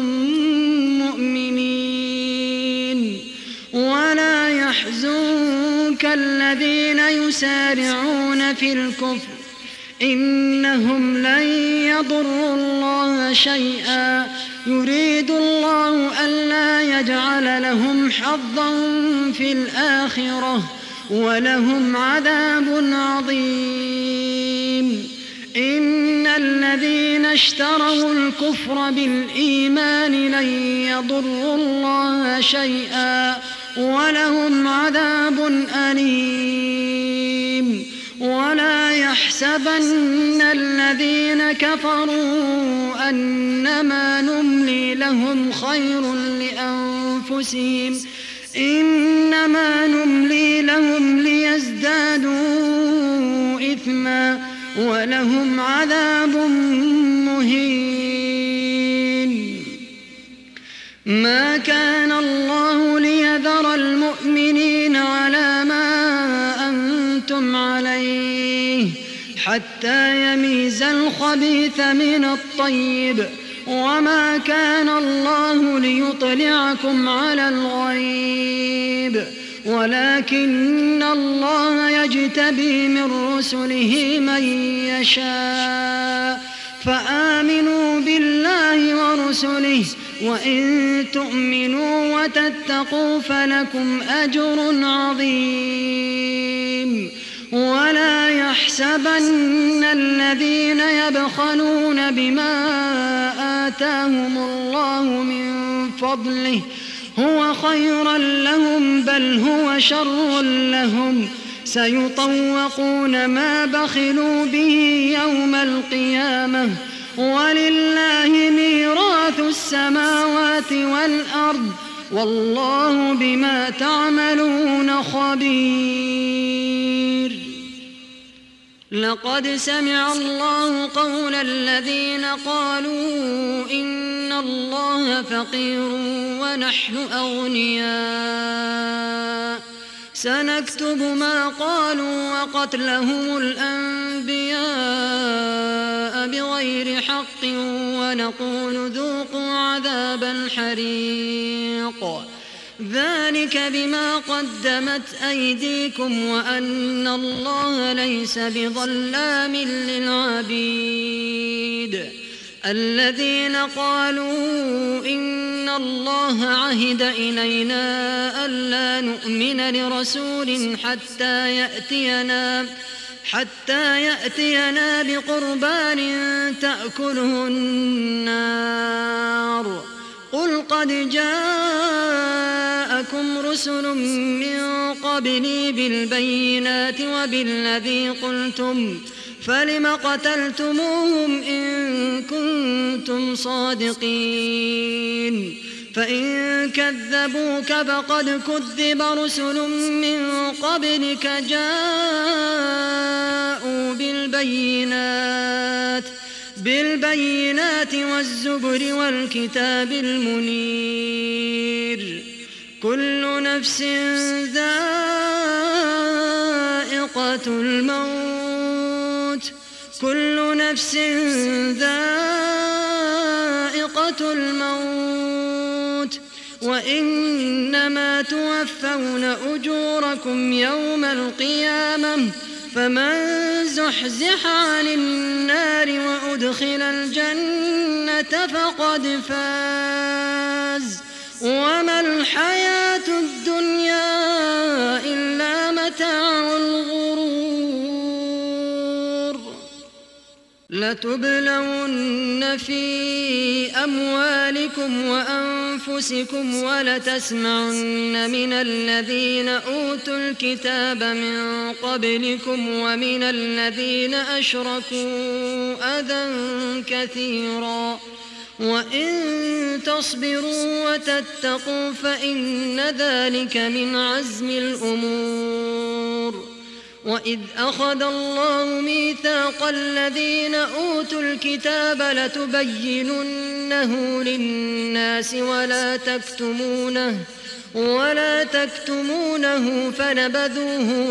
مؤمنين ولا يحزنك الذين يسارعون في الكفر إنهم لن يضروا الله شيئا يريد الله ألا يجعل لهم حظا في الآخرة ولهم عذاب عظيم إن الذين اشتروا الكفر بالإيمان لن يضروا الله شيئا ولهم عذاب أليم ولا يحسبن الذين كفروا أنما نملي لهم خير لأنفسهم إنما نملي لهم ليزدادوا إثما ولهم عذاب مهين ما كان الله ليذر المؤمنين على ما أنتم عليه حتى يميز الخبيث من الطيب وما كان الله ليطلعكم على الغيب ولكن الله يجتبي من رسله من يشاء فآمنوا بالله ورسله وإن تؤمنوا وتتقوا فلكم أجر عظيم ولا يحسبن الذين يبخلون بما آتاهم الله من فضله هو خيرا لهم بل هو شر لهم سيطوقون ما بخلوا به يوم القيامة ولله ميراث السماوات والأرض والله بما تعملون خبير لقد سمع الله قول الذين قالوا إن الله فقير ونحن أغنياء سنكتب ما قالوا وقتلهم الأنبياء بغير حق ونقول ذوقوا عذاب الحريق ذلك بما قدمت أيديكم وأن الله ليس بظلام للعبيد. الذين قالوا إن الله عهد إلينا ألا نؤمن لرسول حتى يأتينا حتى يأتينا بقربان تأكله النار قل قد جاءكم رسل من قبلي بالبينات وبالذي قلتم فلم قتلتموهم إن كنتم صادقين فإن كذبوك فقد كذب رسل من قبلك جاءوا بالبينات بالبينات والزبر والكتاب المنير كل نفس ذائقة الموت كل نفس ذائقة الموت وإنما توفون أجوركم يوم القيامة فمن زحزح عن النار وأدخل الجنة فقد فاز وما الحياة الدنيا إلا متاع الغرور. لتبلون في أموالكم وأنفسكم ولتسمعن من الذين أوتوا الكتاب من قبلكم ومن الذين أشركوا أذى كثيرا وإن تصبروا وتتقوا فإن ذلك من عزم الأمور. وإذ أخذ الله ميثاق الذين أوتوا الكتاب لتبيننه للناس ولا تكتمونه ولا تكتمونه فنبذوه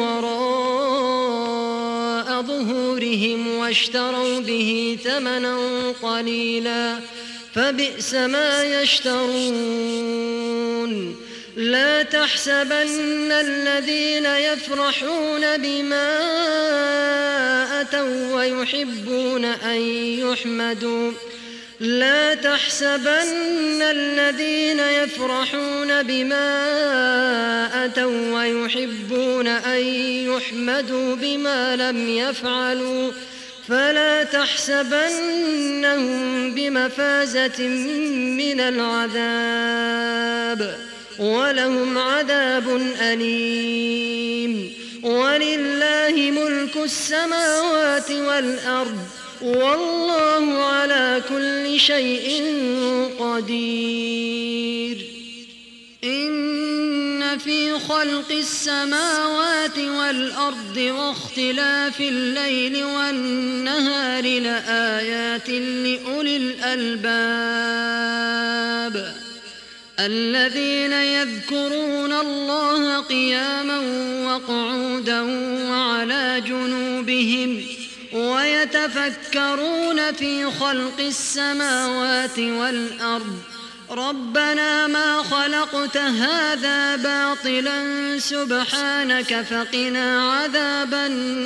وراء ظهورهم واشتروا به ثمنا قليلا فبئس ما يشترون. لا تحسبن الذين يفرحون بما أتوا ويحبون أن يحمدوا لا تحسبن الذين يفرحون بما أتوا ويحبون أن يحمدوا بما لم يفعلوا فلا تحسبنهم بمفازة من العذاب ولهم عذاب أليم. ولله ملك السماوات والأرض والله على كل شيء قدير. إن في خلق السماوات والأرض واختلاف الليل والنهار لآيات لأولي الألباب الذين يذكرون الله قياما وقعودا وعلى جنوبهم ويتفكرون في خلق السماوات والأرض ربنا ما خلقت هذا باطلا سبحانك فقنا عذاب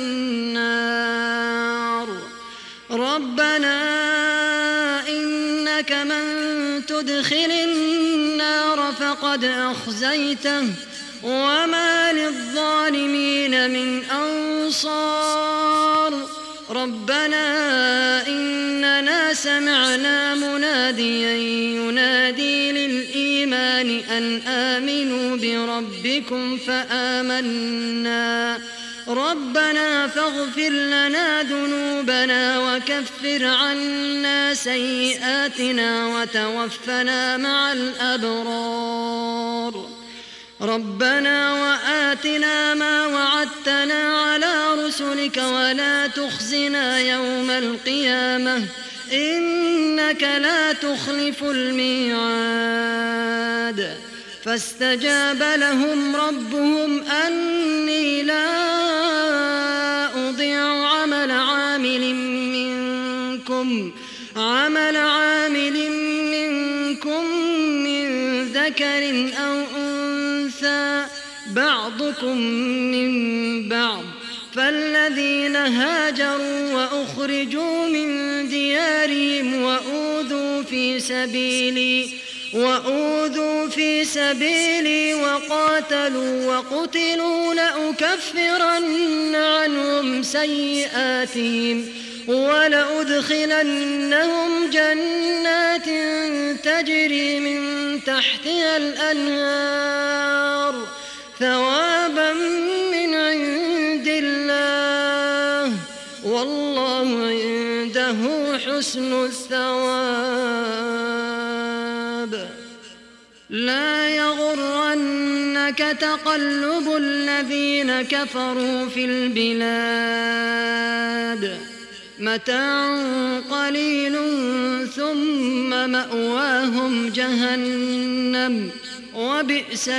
النار. ربنا إنك من تدخل النار فقد أخزيته وما للظالمين من أنصار. ربنا إننا سمعنا مناديا ينادي للإيمان أن آمنوا بربكم فآمنا ربنا فاغفر لنا ذنوبنا وكفر عنا سيئاتنا وتوفنا مع الأبرار. ربنا وآتنا ما وعدتنا على رسلك ولا تخزنا يوم القيامة إنك لا تخلف الميعاد. فاستجاب لهم ربهم أني لا أضيع عمل عامل منكم عمل عامل منكم من ذكر أو أنثى شُرَكَاءَ بعضكم من بعض فالذين هاجروا وأخرجوا من ديارهم وأوذوا في سبيلي وأوذوا في سبيلي وقاتلوا وقتلوا لأكفرن عنهم سيئاتهم ولأدخلنهم جنات تجري من تحتها الأنهار ثوابا من عند الله والله عنده حسن الثواب. لا يغرنك تقلب الذين كفروا في البلاد متاع قليل ثم مأواهم جهنم وبئس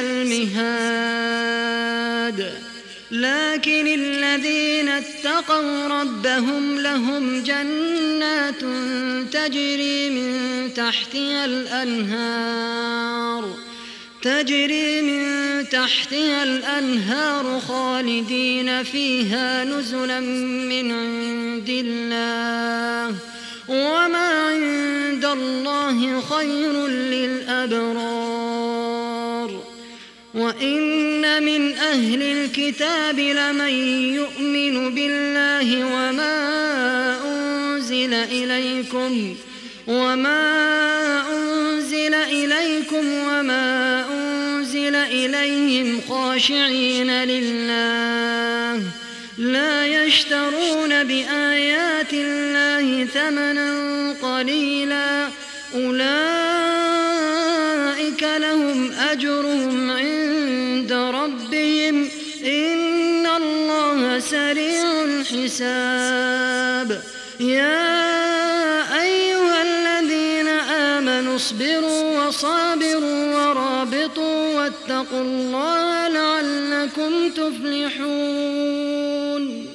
المهاد. لكن الذين اتقوا ربهم لهم جنات تجري من تحتها الأنهار تجري من تحتها الأنهار خالدين فيها نزلا من عند الله وما عند الله خير للأبرار. وإن من أهل الكتاب لمن يؤمن بالله وما أنزل إليكم وما أنزل إليكم وما أنزل إليهم خاشعين لله لا يشترون بآيات الله ثمنا قليلا أولئك لهم أجرهم عند ربهم إن الله سريع الحساب. يا أيها الذين آمنوا اصبروا وصابروا ورابطوا واتقوا الله لعلكم تفلحون.